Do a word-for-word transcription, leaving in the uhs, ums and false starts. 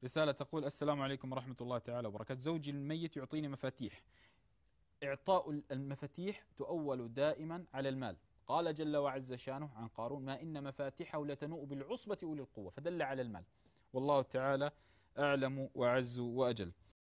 رسالة تقول: السلام عليكم ورحمة الله تعالى وبركاته. زوجي الميت يعطيني مفاتيح. إعطاء المفاتيح تؤول دائما على المال. قال جل وعز شانه عن قارون: ما إن مفاتحه لتنوء بالعصبة أولي القوة، فدل على المال. والله تعالى أعلم وأعز وأجل.